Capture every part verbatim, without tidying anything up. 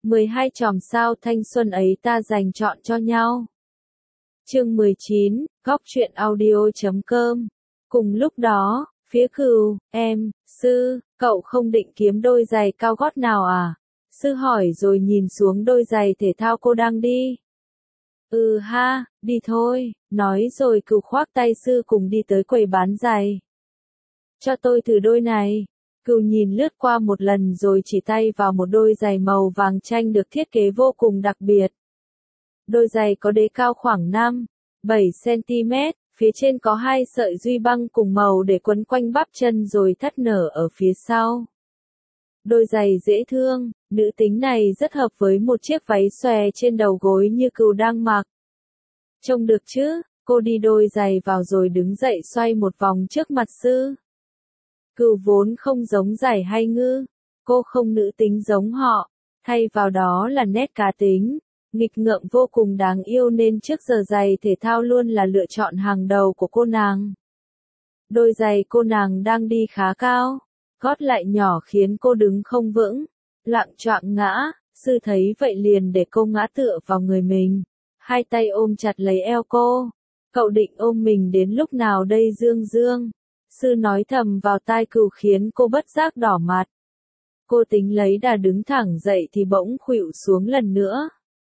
mười hai chòm sao thanh xuân ấy ta dành chọn cho nhau. Chương mười chín, góc truyện audio chấm com. Cùng lúc đó, phía Cừu, em, sư, cậu không định kiếm đôi giày cao gót nào à? Sư hỏi rồi nhìn xuống đôi giày thể thao cô đang đi. Ừ ha, đi thôi, nói rồi Cừu khoác tay sư cùng đi tới quầy bán giày. Cho tôi thử đôi này. Cừu nhìn lướt qua một lần rồi chỉ tay vào một đôi giày màu vàng chanh được thiết kế vô cùng đặc biệt. Đôi giày có đế cao khoảng năm, bảy xăng-ti-mét, phía trên có hai sợi duy băng cùng màu để quấn quanh bắp chân rồi thắt nở ở phía sau. Đôi giày dễ thương, nữ tính này rất hợp với một chiếc váy xòe trên đầu gối như Cừu đang mặc. Trông được chứ? Cô đi đôi giày vào rồi đứng dậy xoay một vòng trước mặt sư. Cừu vốn không giống Giải hay Ngư, cô không nữ tính giống họ, thay vào đó là nét cá tính, nghịch ngợm vô cùng đáng yêu nên trước giờ giày thể thao luôn là lựa chọn hàng đầu của cô nàng. Đôi giày cô nàng đang đi khá cao, gót lại nhỏ khiến cô đứng không vững, loạng choạng ngã, sư thấy vậy liền để cô ngã tựa vào người mình, hai tay ôm chặt lấy eo cô. Cậu định ôm mình đến lúc nào đây Dương Dương? Sư nói thầm vào tai Cừu khiến cô bất giác đỏ mặt. Cô tính lấy đà đứng thẳng dậy thì bỗng khuỵu xuống lần nữa.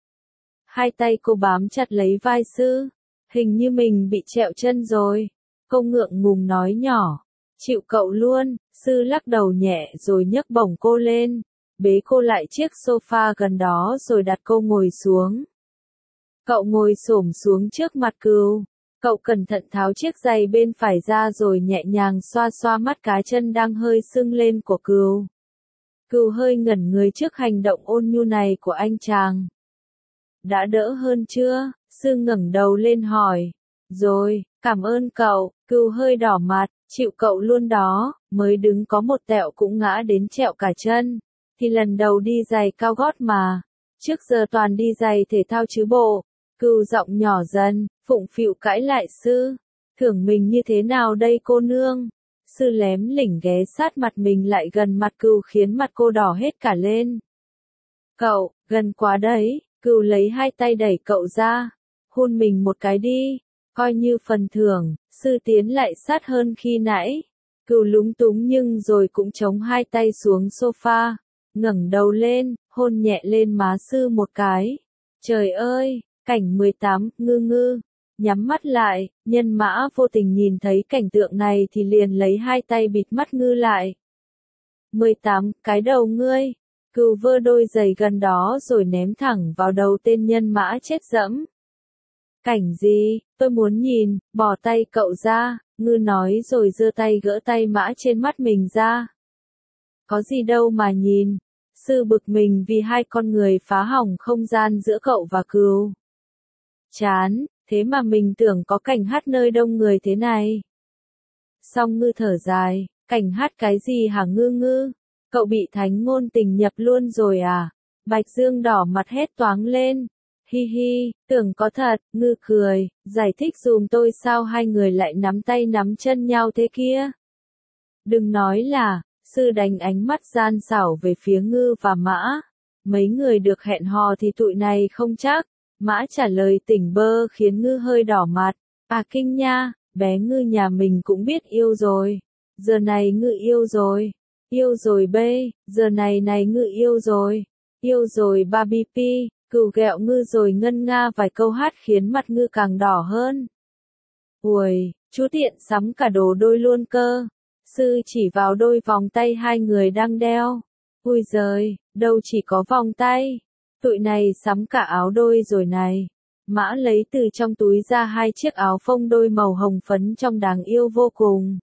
Hai tay cô bám chặt lấy vai sư. Hình như mình bị trẹo chân rồi. Cô ngượng ngùng nói nhỏ. Chịu cậu luôn. Sư lắc đầu nhẹ rồi nhấc bổng cô lên. Bế cô lại chiếc sofa gần đó rồi đặt cô ngồi xuống. Cậu ngồi xổm xuống trước mặt Cừu. Cậu cẩn thận tháo chiếc giày bên phải ra rồi nhẹ nhàng xoa xoa mắt cá chân đang hơi sưng lên của Cừu. Cừu hơi ngẩn người trước hành động ôn nhu này của anh chàng. Đã đỡ hơn chưa? Sư ngẩng đầu lên hỏi. Rồi, cảm ơn cậu. Cừu hơi đỏ mặt, chịu cậu luôn đó, mới đứng có một tẹo cũng ngã đến trẹo cả chân. Thì lần đầu đi giày cao gót mà. Trước giờ toàn đi giày thể thao chứ bộ. Cừu giọng nhỏ dần, phụng phịu cãi lại sư. Thưởng mình như thế nào đây cô nương? Sư lém lỉnh ghé sát mặt mình lại gần mặt Cừu khiến mặt cô đỏ hết cả lên. Cậu, gần quá đấy. Cừu lấy hai tay đẩy cậu ra. Hôn mình một cái đi. Coi như phần thưởng. Sư tiến lại sát hơn khi nãy. Cừu lúng túng nhưng rồi cũng chống hai tay xuống sofa. Ngẩng đầu lên, hôn nhẹ lên má sư một cái. Trời ơi! Cảnh mười tám, Ngư Ngư, nhắm mắt lại, Nhân Mã vô tình nhìn thấy cảnh tượng này thì liền lấy hai tay bịt mắt Ngư lại. mười tám, cái đầu ngươi, Cừu vơ đôi giày gần đó rồi ném thẳng vào đầu tên Nhân Mã chết dẫm. Cảnh gì, tôi muốn nhìn, bỏ tay cậu ra, Ngư nói rồi giơ tay gỡ tay Mã trên mắt mình ra. Có gì đâu mà nhìn, sư bực mình vì hai con người phá hỏng không gian giữa cậu và Cừu. Chán, thế mà mình tưởng có cảnh hát nơi đông người thế này. Xong Ngư thở dài, cảnh hát cái gì hả Ngư Ngư? Cậu bị thánh ngôn tình nhập luôn rồi à? Bạch Dương đỏ mặt hét toáng lên. Hi hi, tưởng có thật, Ngư cười, giải thích dùm tôi sao hai người lại nắm tay nắm chân nhau thế kia. Đừng nói là, sư đánh ánh mắt gian xảo về phía Ngư và Mã. Mấy người được hẹn hò thì tụi này không chắc. Mã trả lời tỉnh bơ khiến Ngư hơi đỏ mặt. À kinh nha, bé Ngư nhà mình cũng biết yêu rồi. Giờ này Ngư yêu rồi. Yêu rồi bê, giờ này này Ngư yêu rồi. Yêu rồi ba bi pi, Cừu ghẹo Ngư rồi ngân nga vài câu hát khiến mặt Ngư càng đỏ hơn. Ui, chú tiện sắm cả đồ đôi luôn cơ. Sư chỉ vào đôi vòng tay hai người đang đeo. Ui giời, đâu chỉ có vòng tay. Tụi này sắm cả áo đôi rồi này. Mã lấy từ trong túi ra hai chiếc áo phông đôi màu hồng phấn trông đáng yêu vô cùng.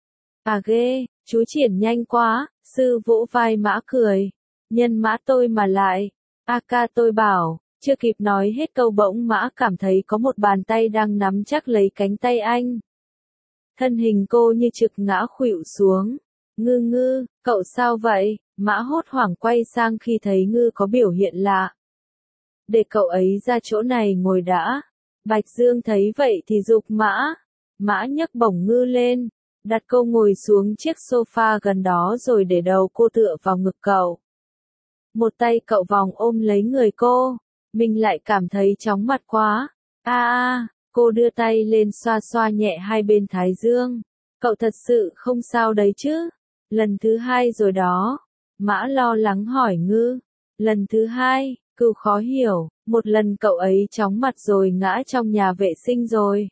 À ghê, chú triển nhanh quá, sư vỗ vai Mã cười. Nhân Mã tôi mà lại. A ca tôi bảo, chưa kịp nói hết câu bỗng Mã cảm thấy có một bàn tay đang nắm chắc lấy cánh tay anh. Thân hình cô như trực ngã khuỵu xuống. Ngư Ngư, cậu sao vậy? Mã hốt hoảng quay sang khi thấy Ngư có biểu hiện lạ. Để cậu ấy ra chỗ này ngồi đã. Bạch Dương thấy vậy thì giục Mã. Mã nhấc bổng Ngư lên, đặt cô ngồi xuống chiếc sofa gần đó rồi để đầu cô tựa vào ngực cậu. Một tay cậu vòng ôm lấy người cô, mình lại cảm thấy chóng mặt quá. A a, cô đưa tay lên xoa xoa nhẹ hai bên thái dương. Cậu thật sự không sao đấy chứ? Lần thứ hai rồi đó. Mã lo lắng hỏi Ngư. Lần thứ hai, Cừu khó hiểu, một lần cậu ấy chóng mặt rồi ngã trong nhà vệ sinh rồi.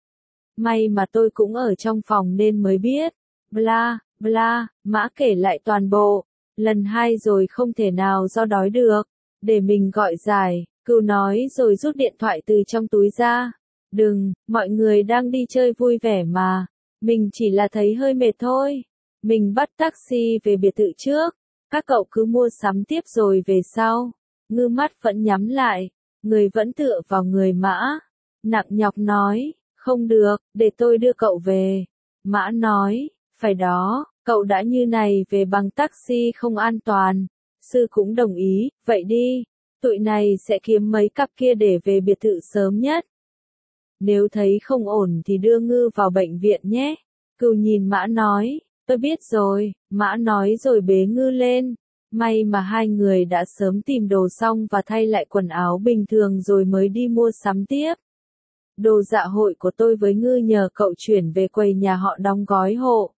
May mà tôi cũng ở trong phòng nên mới biết. Bla, bla, Mã kể lại toàn bộ. Lần hai rồi không thể nào do đói được. Để mình gọi giải, Cừu nói rồi rút điện thoại từ trong túi ra. Đừng, mọi người đang đi chơi vui vẻ mà. Mình chỉ là thấy hơi mệt thôi. Mình bắt taxi về biệt thự trước. Các cậu cứ mua sắm tiếp rồi về sau. Ngư mắt vẫn nhắm lại. Người vẫn tựa vào người Mã. Nặng nhọc nói, không được, để tôi đưa cậu về. Mã nói, phải đó, cậu đã như này về bằng taxi không an toàn. Sư cũng đồng ý, vậy đi. Tụi này sẽ kiếm mấy cặp kia để về biệt thự sớm nhất. Nếu thấy không ổn thì đưa Ngư vào bệnh viện nhé. Cừu nhìn Mã nói, tôi biết rồi. Mã nói rồi bế Ngư lên. May mà hai người đã sớm tìm đồ xong và thay lại quần áo bình thường rồi mới đi mua sắm tiếp. Đồ dạ hội của tôi với Ngư nhờ cậu chuyển về quầy nhà họ đóng gói hộ.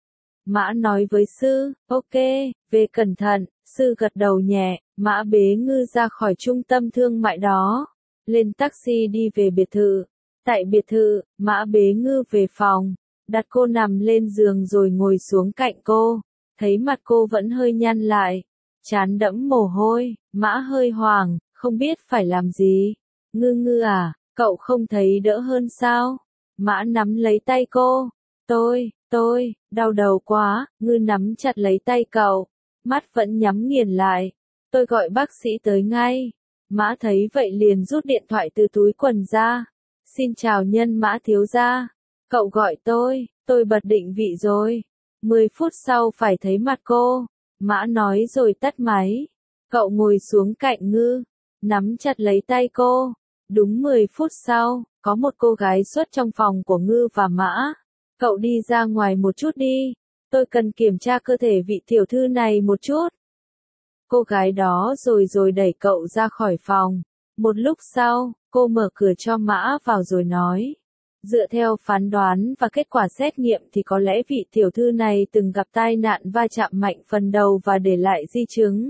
Mã nói với Sư, ok, về cẩn thận. Sư gật đầu nhẹ. Mã bế Ngư ra khỏi trung tâm thương mại đó. Lên taxi đi về biệt thự. Tại biệt thự, Mã bế Ngư về phòng. Đặt cô nằm lên giường rồi ngồi xuống cạnh cô. Thấy mặt cô vẫn hơi nhăn lại. Trán đẫm mồ hôi. Mã hơi hoảng, không biết phải làm gì. Ngư Ngư à, cậu không thấy đỡ hơn sao? Mã nắm lấy tay cô. Tôi, tôi, đau đầu quá. Ngư nắm chặt lấy tay cậu. Mắt vẫn nhắm nghiền lại. Tôi gọi bác sĩ tới ngay. Mã thấy vậy liền rút điện thoại từ túi quần ra. Xin chào Nhân Mã thiếu gia. Cậu gọi tôi, tôi bật định vị rồi. Mười phút sau phải thấy mặt cô. Mã nói rồi tắt máy. Cậu ngồi xuống cạnh Ngư. Nắm chặt lấy tay cô. Đúng mười phút sau, có một cô gái xuất trong phòng của Ngư và Mã. Cậu đi ra ngoài một chút đi. Tôi cần kiểm tra cơ thể vị tiểu thư này một chút. Cô gái đó rồi rồi đẩy cậu ra khỏi phòng. Một lúc sau, cô mở cửa cho Mã vào rồi nói. Dựa theo phán đoán và kết quả xét nghiệm thì có lẽ vị tiểu thư này từng gặp tai nạn va chạm mạnh phần đầu và để lại di chứng.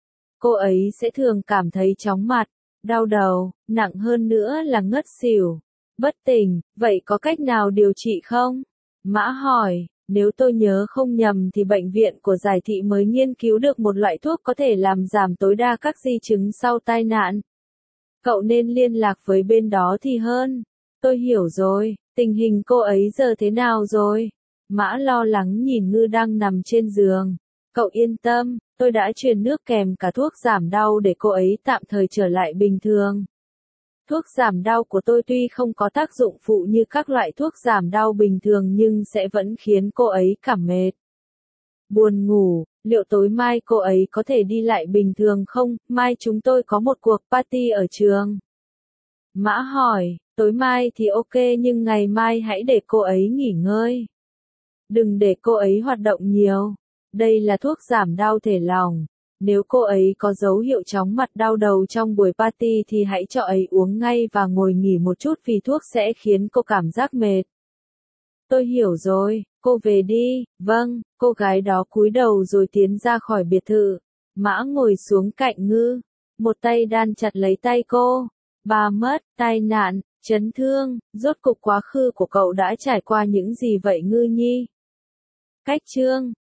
Cô ấy sẽ thường cảm thấy chóng mặt, đau đầu, nặng hơn nữa là ngất xỉu, bất tỉnh. Vậy có cách nào điều trị không? Mã hỏi. Nếu tôi nhớ không nhầm thì bệnh viện của Giải Thị mới nghiên cứu được một loại thuốc có thể làm giảm tối đa các di chứng sau tai nạn. Cậu nên liên lạc với bên đó thì hơn. Tôi hiểu rồi, tình hình cô ấy giờ thế nào rồi? Mã lo lắng nhìn Ngư đang nằm trên giường. Cậu yên tâm, tôi đã truyền nước kèm cả thuốc giảm đau để cô ấy tạm thời trở lại bình thường. Thuốc giảm đau của tôi tuy không có tác dụng phụ như các loại thuốc giảm đau bình thường nhưng sẽ vẫn khiến cô ấy cảm mệt. Buồn ngủ, liệu tối mai cô ấy có thể đi lại bình thường không? Mai chúng tôi có một cuộc party ở trường. Mã hỏi, tối mai thì ok nhưng ngày mai hãy để cô ấy nghỉ ngơi. Đừng để cô ấy hoạt động nhiều. Đây là thuốc giảm đau thể lòng. Nếu cô ấy có dấu hiệu chóng mặt đau đầu trong buổi party thì hãy cho ấy uống ngay và ngồi nghỉ một chút vì thuốc sẽ khiến cô cảm giác mệt. Tôi hiểu rồi, cô về đi. Vâng, cô gái đó cúi đầu rồi tiến ra khỏi biệt thự. Mã ngồi xuống cạnh Ngư. Một tay đan chặt lấy tay cô. Bà mất, tai nạn, chấn thương, rốt cục quá khứ của cậu đã trải qua những gì vậy Ngư nhi? Cách chương